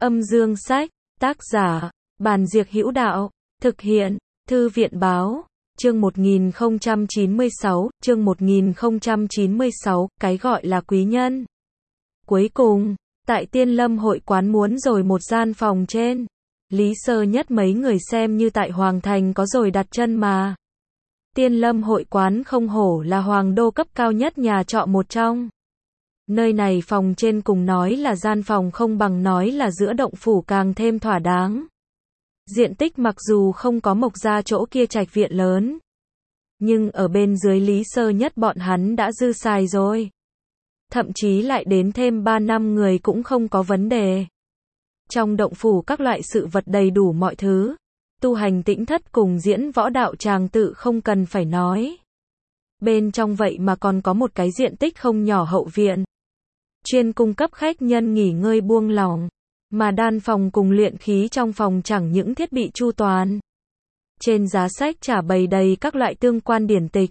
Âm dương sách, tác giả, Bàn Diệc Hữu Đạo, thực hiện, Thư viện Báo, chương 1096, cái gọi là quý nhân. Cuối cùng, tại Tiên Lâm hội quán muốn rồi một gian phòng trên. Lý Sơ Nhất mấy người xem như tại Hoàng Thành có rồi đặt chân mà. Tiên Lâm hội quán không hổ là hoàng đô cấp cao nhất nhà trọ một trong. Nơi này phòng trên cùng nói là gian phòng không bằng nói là giữa động phủ càng thêm thỏa đáng. Diện tích mặc dù không có Mộc Gia chỗ kia trạch viện lớn, nhưng ở bên dưới Lý Sơ Nhất bọn hắn đã dư xài rồi. Thậm chí lại đến thêm 3 năm người cũng không có vấn đề. Trong động phủ các loại sự vật đầy đủ mọi thứ. Tu hành tĩnh thất cùng diễn võ đạo tràng tự không cần phải nói. Bên trong vậy mà còn có một cái diện tích không nhỏ hậu viện. Chuyên cung cấp khách nhân nghỉ ngơi buông lỏng. Mà đan phòng cùng luyện khí trong phòng chẳng những thiết bị chu toàn. Trên giá sách trả bày đầy các loại tương quan điển tịch.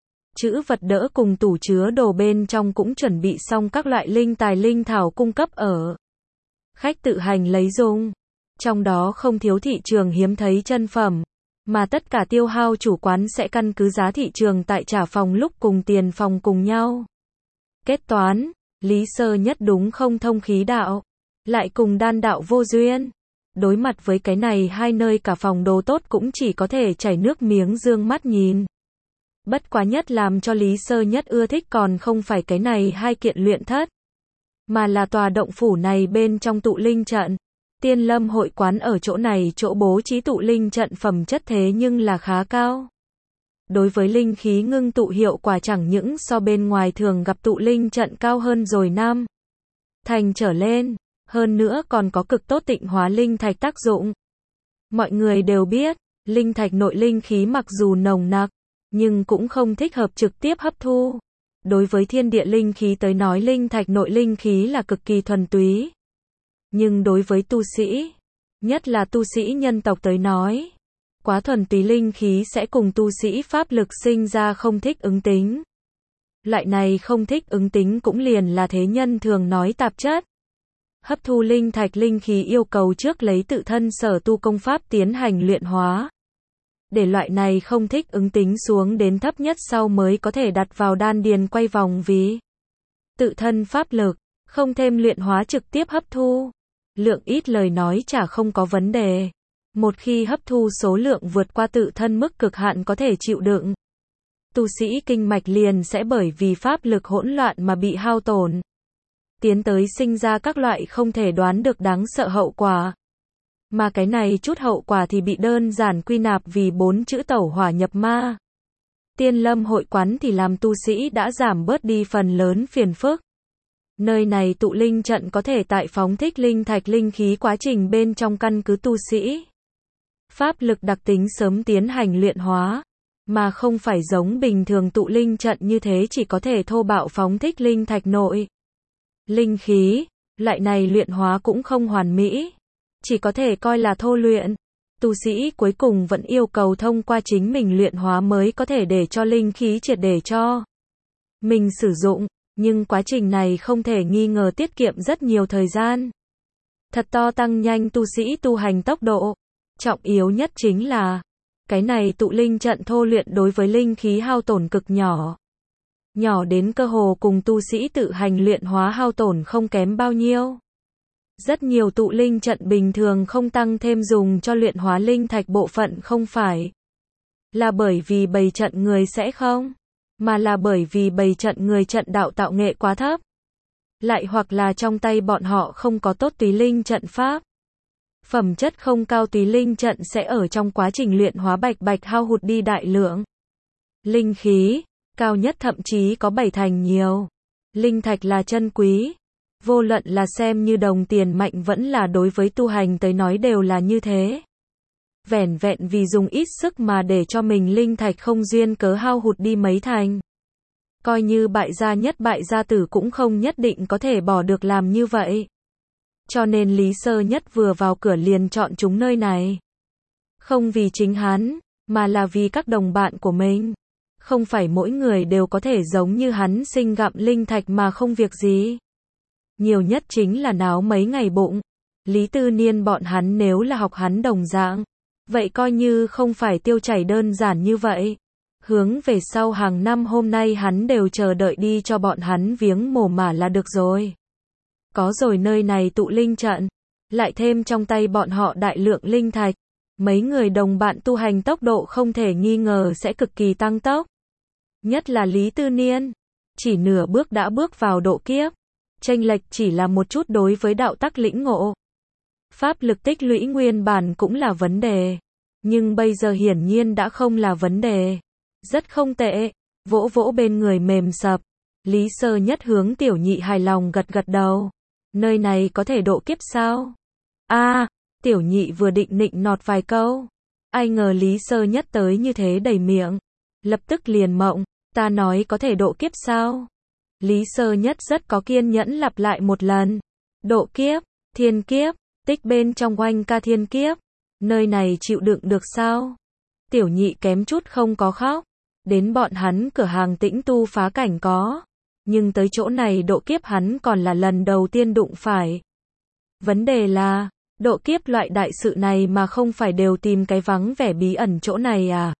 Chữ vật đỡ cùng tủ chứa đồ bên trong cũng chuẩn bị xong các loại linh tài linh thảo cung cấp ở. Khách tự hành lấy dùng. Trong đó không thiếu thị trường hiếm thấy chân phẩm, mà tất cả tiêu hao chủ quán sẽ căn cứ giá thị trường tại trả phòng lúc cùng tiền phòng cùng nhau. Kết toán, Lý Sơ Nhất đúng không thông khí đạo, lại cùng đan đạo vô duyên. Đối mặt với cái này hai nơi cả phòng đồ tốt cũng chỉ có thể chảy nước miếng dương mắt nhìn. Bất quá nhất làm cho Lý Sơ Nhất ưa thích còn không phải cái này hai kiện luyện thất, mà là tòa động phủ này bên trong tụ linh trận. Tiên Lâm hội quán ở chỗ này chỗ bố trí tụ linh trận phẩm chất thế nhưng là khá cao. Đối với linh khí ngưng tụ hiệu quả chẳng những so bên ngoài thường gặp tụ linh trận cao hơn rồi năm thành trở lên, hơn nữa còn có cực tốt tịnh hóa linh thạch tác dụng. Mọi người đều biết, linh thạch nội linh khí mặc dù nồng nặc, nhưng cũng không thích hợp trực tiếp hấp thu. Đối với thiên địa linh khí tới nói linh thạch nội linh khí là cực kỳ thuần túy. Nhưng đối với tu sĩ, nhất là tu sĩ nhân tộc tới nói, quá thuần túy linh khí sẽ cùng tu sĩ pháp lực sinh ra không thích ứng tính. Loại này không thích ứng tính cũng liền là thế nhân thường nói tạp chất. Hấp thu linh thạch linh khí yêu cầu trước lấy tự thân sở tu công pháp tiến hành luyện hóa. Để loại này không thích ứng tính xuống đến thấp nhất sau mới có thể đặt vào đan điền quay vòng vì tự thân pháp lực, không thêm luyện hóa trực tiếp hấp thu. Lượng ít lời nói chả không có vấn đề. Một khi hấp thu số lượng vượt qua tự thân mức cực hạn có thể chịu đựng, tu sĩ kinh mạch liền sẽ bởi vì pháp lực hỗn loạn mà bị hao tổn. Tiến tới sinh ra các loại không thể đoán được đáng sợ hậu quả. Mà cái này chút hậu quả thì bị đơn giản quy nạp vì 4 chữ tẩu hỏa nhập ma. Tiên Lâm hội quán thì làm tu sĩ đã giảm bớt đi phần lớn phiền phức. Nơi này tụ linh trận có thể tại phóng thích linh thạch linh khí quá trình bên trong căn cứ tu sĩ pháp lực đặc tính sớm tiến hành luyện hóa, mà không phải giống bình thường tụ linh trận như thế chỉ có thể thô bạo phóng thích linh thạch nội linh khí. Loại này luyện hóa cũng không hoàn mỹ, chỉ có thể coi là thô luyện. Tu sĩ cuối cùng vẫn yêu cầu thông qua chính mình luyện hóa mới có thể để cho linh khí triệt để cho mình sử dụng. Nhưng quá trình này không thể nghi ngờ tiết kiệm rất nhiều thời gian. Thật to tăng nhanh tu sĩ tu hành tốc độ. Trọng yếu nhất chính là, cái này tụ linh trận thô luyện đối với linh khí hao tổn cực nhỏ. Nhỏ đến cơ hồ cùng tu sĩ tự hành luyện hóa hao tổn không kém bao nhiêu. Rất nhiều tụ linh trận bình thường không tăng thêm dùng cho luyện hóa linh thạch bộ phận không phải là bởi vì bày trận người sẽ không, mà là bởi vì bày trận người trận đạo tạo nghệ quá thấp. Lại hoặc là trong tay bọn họ không có tốt túy linh trận pháp. Phẩm chất không cao túy linh trận sẽ ở trong quá trình luyện hóa bạch hao hụt đi đại lượng linh khí, cao nhất thậm chí có 7 thành nhiều. Linh thạch là chân quý, vô luận là xem như đồng tiền mạnh vẫn là đối với tu hành tới nói đều là như thế. Vẻn vẹn vì dùng ít sức mà để cho mình linh thạch không duyên cớ hao hụt đi mấy thành. Coi như bại gia nhất bại gia tử cũng không nhất định có thể bỏ được làm như vậy. Cho nên Lý Sơ Nhất vừa vào cửa liền chọn chúng nơi này. Không vì chính hắn, mà là vì các đồng bạn của mình. Không phải mỗi người đều có thể giống như hắn sinh gặm linh thạch mà không việc gì. Nhiều nhất chính là náo mấy ngày bụng. Lý Tư Niên bọn hắn nếu là học hắn đồng dạng, vậy coi như không phải tiêu chảy đơn giản như vậy. Hướng về sau hàng năm hôm nay hắn đều chờ đợi đi cho bọn hắn viếng mồ mả là được rồi. Có rồi nơi này tụ linh trận, lại thêm trong tay bọn họ đại lượng linh thạch, mấy người đồng bạn tu hành tốc độ không thể nghi ngờ sẽ cực kỳ tăng tốc. Nhất là Lý Tư Niên, chỉ nửa bước đã bước vào độ kiếp, chênh lệch chỉ là một chút đối với đạo tắc lĩnh ngộ. Pháp lực tích lũy nguyên bản cũng là vấn đề, nhưng bây giờ hiển nhiên đã không là vấn đề. Rất không tệ, vỗ vỗ bên người mềm sập. Lý Sơ Nhất hướng Tiểu Nhị hài lòng gật gật đầu. Nơi này có thể độ kiếp sao? Tiểu Nhị vừa định nịnh nọt vài câu, ai ngờ Lý Sơ Nhất tới như thế đầy miệng, lập tức liền mộng, ta nói có thể độ kiếp sao? Lý Sơ Nhất rất có kiên nhẫn lặp lại một lần. Độ kiếp, thiên kiếp, tích bên trong oanh ca thiên kiếp, nơi này chịu đựng được sao? Tiểu Nhị kém chút không có khóc, đến bọn hắn cửa hàng Tĩnh Tu phá cảnh có, nhưng tới chỗ này độ kiếp hắn còn là lần đầu tiên đụng phải. Vấn đề là, độ kiếp loại đại sự này mà không phải đều tìm cái vắng vẻ bí ẩn chỗ này à?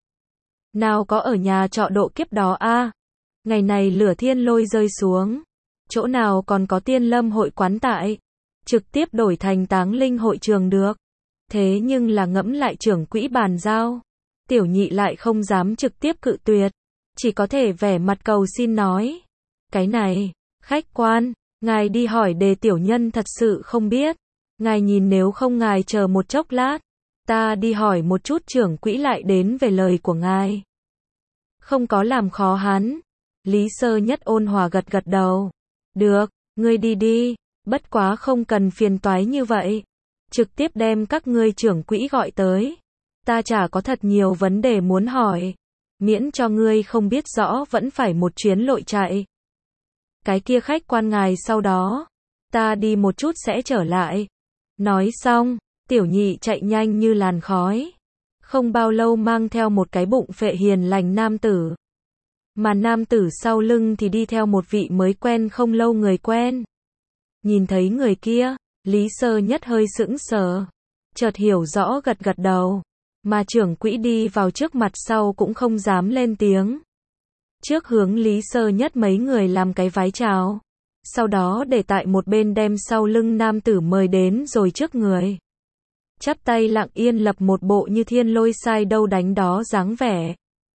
Nào có ở nhà trọ độ kiếp đó a? Ngày này lửa thiên lôi rơi xuống, chỗ nào còn có Tiên Lâm hội quán tại, trực tiếp đổi thành Táng Linh hội trường được. Thế nhưng là ngẫm lại trưởng quỹ bàn giao, Tiểu Nhị lại không dám trực tiếp cự tuyệt, chỉ có thể vẻ mặt cầu xin nói. Cái này, khách quan, ngài đi hỏi đề tiểu nhân thật sự không biết. Ngài nhìn nếu không ngài chờ một chốc lát, ta đi hỏi một chút trưởng quỹ lại đến về lời của ngài. Không có làm khó hắn. Lý Sơ Nhất ôn hòa gật gật đầu. Được, ngươi đi đi, bất quá không cần phiền toái như vậy. Trực tiếp đem các ngươi trưởng quỹ gọi tới. Ta chả có thật nhiều vấn đề muốn hỏi. Miễn cho ngươi không biết rõ vẫn phải một chuyến lội chạy. Cái kia khách quan ngài sau đó, ta đi một chút sẽ trở lại. Nói xong, Tiểu Nhị chạy nhanh như làn khói. Không bao lâu mang theo một cái bụng phệ hiền lành nam tử. Mà nam tử sau lưng thì đi theo một vị mới quen không lâu người quen. Nhìn thấy người kia, Lý Sơ Nhất hơi sững sờ, chợt hiểu rõ gật gật đầu. Mà trưởng quỹ đi vào trước mặt sau cũng không dám lên tiếng. Trước hướng Lý Sơ Nhất mấy người làm cái vái chào. Sau đó để tại một bên đem sau lưng nam tử mời đến rồi trước người. Chắp tay lặng yên lập một bộ như thiên lôi sai đâu đánh đó dáng vẻ.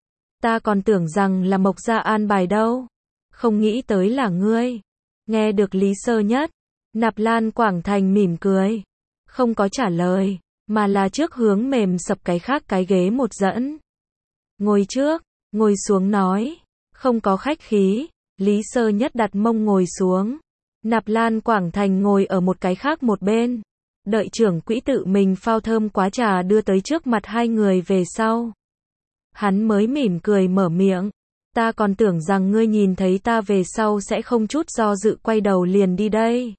Ta còn tưởng rằng là Mộc Gia an bài đâu. Không nghĩ tới là ngươi. Nghe được Lý Sơ Nhất, Nạp Lan Quảng Thành mỉm cười. Không có trả lời, mà là trước hướng mềm sập cái khác cái ghế một dẫn. Ngồi trước, ngồi xuống nói. Không có khách khí, Lý Sơ Nhất đặt mông ngồi xuống. Nạp Lan Quảng Thành ngồi ở một cái khác một bên. Đợi trưởng quỹ tự mình phao thơm quá trà đưa tới trước mặt hai người về sau. Hắn mới mỉm cười mở miệng. Ta còn tưởng rằng ngươi nhìn thấy ta về sau sẽ không chút do dự quay đầu liền đi đây.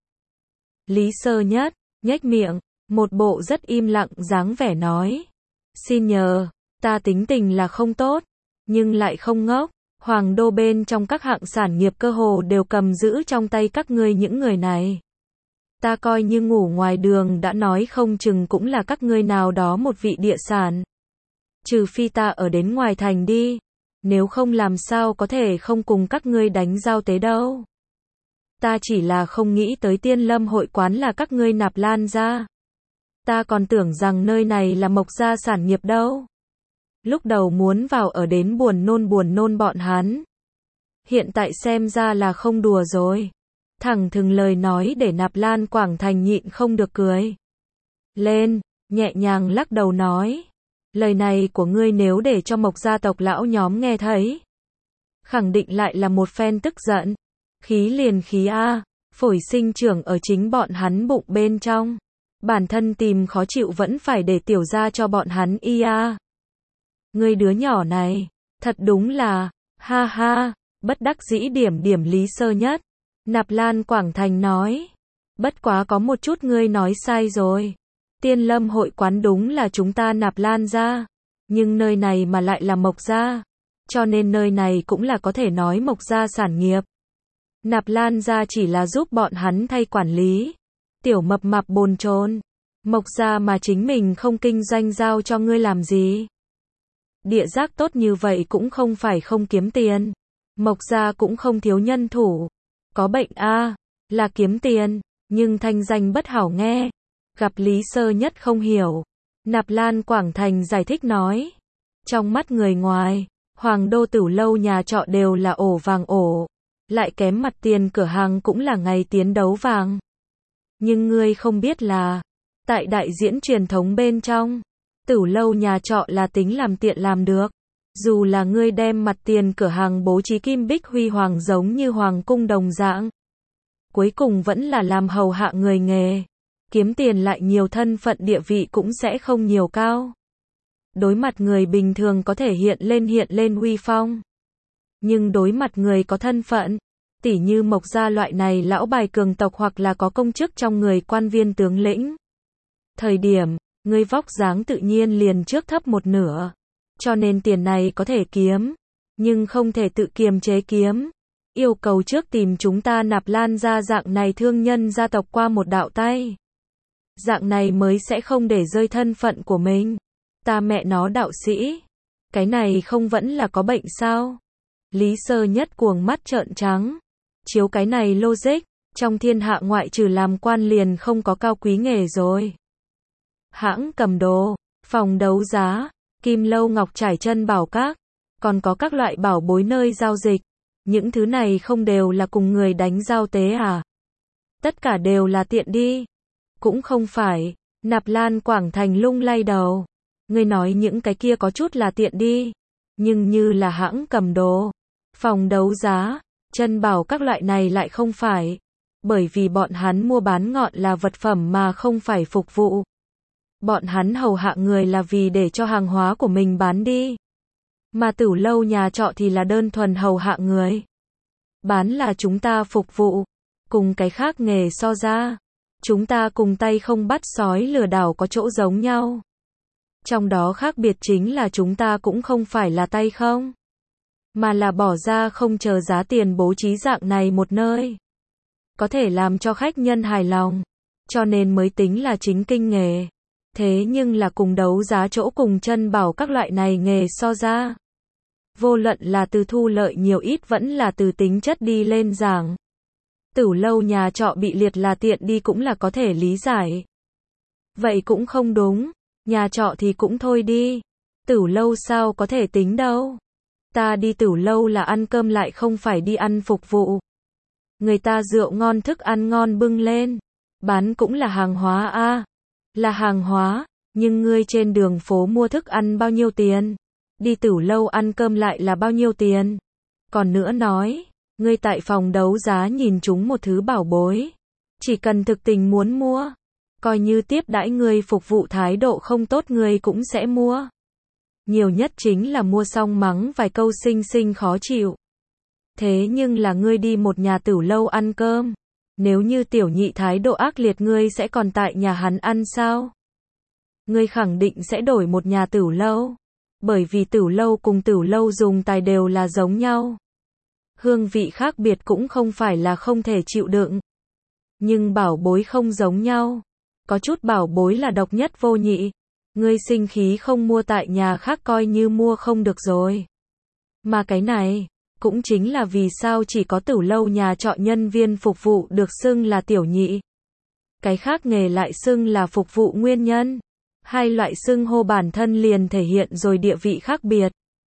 Lý Sơ Nhất, nhếch miệng, một bộ rất im lặng dáng vẻ nói. Xin nhờ, ta tính tình là không tốt, nhưng lại không ngốc. Hoàng đô bên trong các hạng sản nghiệp cơ hồ đều cầm giữ trong tay các ngươi những người này. Ta coi như ngủ ngoài đường đã nói không chừng cũng là các ngươi nào đó một vị địa sản. Trừ phi ta ở đến ngoài thành đi, nếu không làm sao có thể không cùng các ngươi đánh giao tế đâu. Ta chỉ là không nghĩ tới Tiên Lâm hội quán là các ngươi Nạp Lan gia. Ta còn tưởng rằng nơi này là Mộc Gia sản nghiệp đâu. Lúc đầu muốn vào ở đến buồn nôn bọn hắn. Hiện tại xem ra là không đùa rồi. Thẳng thừng lời nói để Nạp Lan Quảng Thành nhịn không được cười lên, nhẹ nhàng lắc đầu nói. Lời này của ngươi nếu để cho Mộc gia tộc lão nhóm nghe thấy, khẳng định lại là một phen tức giận. Khí liền khí a, phổi sinh trưởng ở chính bọn hắn bụng bên trong. Bản thân tìm khó chịu vẫn phải để tiểu gia cho bọn hắn y a. Ngươi đứa nhỏ này, thật đúng là, ha ha, bất đắc dĩ điểm Lý Sơ Nhất. Nạp Lan Quảng Thành nói, bất quá có một chút ngươi nói sai rồi. Tiên Lâm hội quán đúng là chúng ta Nạp Lan gia, nhưng nơi này mà lại là Mộc gia, cho nên nơi này cũng là có thể nói Mộc gia sản nghiệp. Nạp Lan gia chỉ là giúp bọn hắn thay quản lý. Tiểu mập mạp bồn chồn. Mộc gia mà chính mình không kinh doanh giao cho ngươi làm gì? Địa giác tốt như vậy cũng không phải không kiếm tiền. Mộc gia cũng không thiếu nhân thủ. Có bệnh a, là kiếm tiền, nhưng thanh danh bất hảo nghe. Gặp Lý Sơ Nhất không hiểu. Nạp Lan Quảng Thành giải thích nói. Trong mắt người ngoài, Hoàng Đô Tửu Lâu nhà trọ đều là ổ vàng ổ. Lại kém mặt tiền cửa hàng cũng là ngày tiến đấu vàng. Nhưng ngươi không biết là, tại đại diễn truyền thống bên trong, Tửu Lâu nhà trọ là tính làm tiện làm được. Dù là ngươi đem mặt tiền cửa hàng bố trí kim bích huy hoàng giống như hoàng cung đồng dạng, cuối cùng vẫn là làm hầu hạ người nghề. Kiếm tiền lại nhiều, thân phận địa vị cũng sẽ không nhiều cao. Đối mặt người bình thường có thể hiện lên uy phong. Nhưng đối mặt người có thân phận, tỉ như Mộc gia loại này lão bài cường tộc hoặc là có công chức trong người quan viên tướng lĩnh. Thời điểm, ngươi vóc dáng tự nhiên liền trước thấp một nửa. Cho nên tiền này có thể kiếm, nhưng không thể tự kiềm chế kiếm. Yêu cầu trước tìm chúng ta Nạp Lan gia dạng này thương nhân gia tộc qua một đạo tay. Dạng này mới sẽ không để rơi thân phận của mình. Ta mẹ nó đạo sĩ. Cái này không vẫn là có bệnh sao? Lý Sơ Nhất cuồng mắt trợn trắng. Chiếu cái này logic, trong thiên hạ ngoại trừ làm quan liền không có cao quý nghề rồi. Hãng cầm đồ, phòng đấu giá, kim lâu ngọc trải chân bảo các, còn có các loại bảo bối nơi giao dịch. Những thứ này không đều là cùng người đánh giao tế à? Tất cả đều là tiện đi. Cũng không phải. Nạp Lan Quảng Thành lung lay đầu. Ngươi nói những cái kia có chút là tiện đi. Nhưng như là hãng cầm đồ, phòng đấu giá, chân bảo các loại này lại không phải. Bởi vì bọn hắn mua bán ngọn là vật phẩm mà không phải phục vụ. Bọn hắn hầu hạ người là vì để cho hàng hóa của mình bán đi. Mà Tửu Lâu nhà trọ thì là đơn thuần hầu hạ người. Bán là chúng ta phục vụ. Cùng cái khác nghề so ra, chúng ta cùng tay không bắt sói lừa đảo có chỗ giống nhau. Trong đó khác biệt chính là chúng ta cũng không phải là tay không, mà là bỏ ra không chờ giá tiền bố trí dạng này một nơi. Có thể làm cho khách nhân hài lòng. Cho nên mới tính là chính kinh nghề. Thế nhưng là cùng đấu giá chỗ cùng chân bảo các loại này nghề so ra, vô luận là từ thu lợi nhiều ít vẫn là từ tính chất đi lên giảng. Tửu Lâu nhà trọ bị liệt là tiện đi cũng là có thể lý giải. Vậy cũng không đúng. Nhà trọ thì cũng thôi đi. Tửu Lâu sao có thể tính đâu. Ta đi Tửu Lâu là ăn cơm lại không phải đi ăn phục vụ. Người ta rượu ngon thức ăn ngon bưng lên. Bán cũng là hàng hóa a. Là hàng hóa, nhưng ngươi trên đường phố mua thức ăn bao nhiêu tiền? Đi Tửu Lâu ăn cơm lại là bao nhiêu tiền? Còn nữa nói, ngươi tại phòng đấu giá nhìn chúng một thứ bảo bối, chỉ cần thực tình muốn mua, coi như tiếp đãi ngươi phục vụ thái độ không tốt ngươi cũng sẽ mua. Nhiều nhất chính là mua xong mắng vài câu xinh khó chịu. Thế nhưng là ngươi đi một nhà Tửu Lâu ăn cơm, nếu như tiểu nhị thái độ ác liệt ngươi sẽ còn tại nhà hắn ăn sao? Ngươi khẳng định sẽ đổi một nhà Tửu Lâu. Bởi vì Tửu Lâu cùng Tửu Lâu dùng tài đều là giống nhau. Hương vị khác biệt cũng không phải là không thể chịu đựng. Nhưng bảo bối không giống nhau. Có chút bảo bối là độc nhất vô nhị. Ngươi sinh khí không mua tại nhà khác coi như mua không được rồi. Mà cái này, cũng chính là vì sao chỉ có Tửu Lâu nhà trọ nhân viên phục vụ được xưng là tiểu nhị. Cái khác nghề lại xưng là phục vụ nguyên nhân. Hai loại xưng hô bản thân liền thể hiện rồi địa vị khác biệt.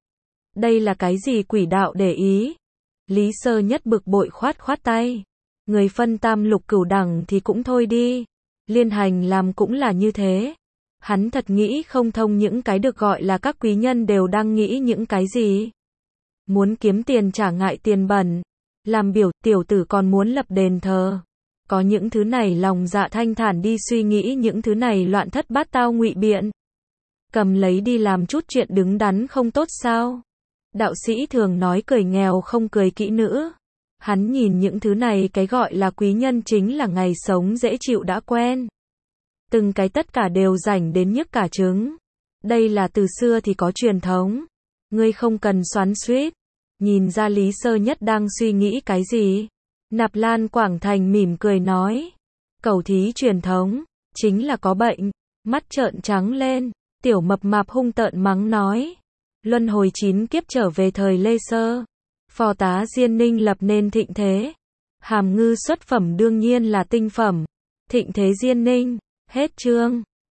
Đây là cái gì quỷ đạo để ý? Lý Sơ Nhất bực bội khoát tay. Người phân tam lục cửu đẳng thì cũng thôi đi. Liên hành làm cũng là như thế. Hắn thật nghĩ không thông những cái được gọi là các quý nhân đều đang nghĩ những cái gì. Muốn kiếm tiền trả ngại tiền bẩn. Làm biểu tiểu tử còn muốn lập đền thờ. Có những thứ này lòng dạ thanh thản đi suy nghĩ những thứ này loạn thất bát tao ngụy biện. Cầm lấy đi làm chút chuyện đứng đắn không tốt sao? Đạo sĩ thường nói cười nghèo không cười kỹ nữ. Hắn nhìn những thứ này cái gọi là quý nhân chính là ngày sống dễ chịu đã quen. Từng cái tất cả đều rảnh đến nhức cả trứng. Đây là từ xưa thì có truyền thống. Ngươi không cần xoắn xuýt. Nhìn ra Lý Sơ Nhất đang suy nghĩ cái gì? Nạp Lan Quảng Thành mỉm cười nói. Cầu thí truyền thống, chính là có bệnh. Mắt trợn trắng lên, tiểu mập mạp hung tợn mắng nói. Luân hồi 9 kiếp trở về thời Lê Sơ. Phò tá Diên Ninh lập nên thịnh thế. Hàm ngư xuất phẩm đương nhiên là tinh phẩm. Thịnh thế Diên Ninh. Hết chương.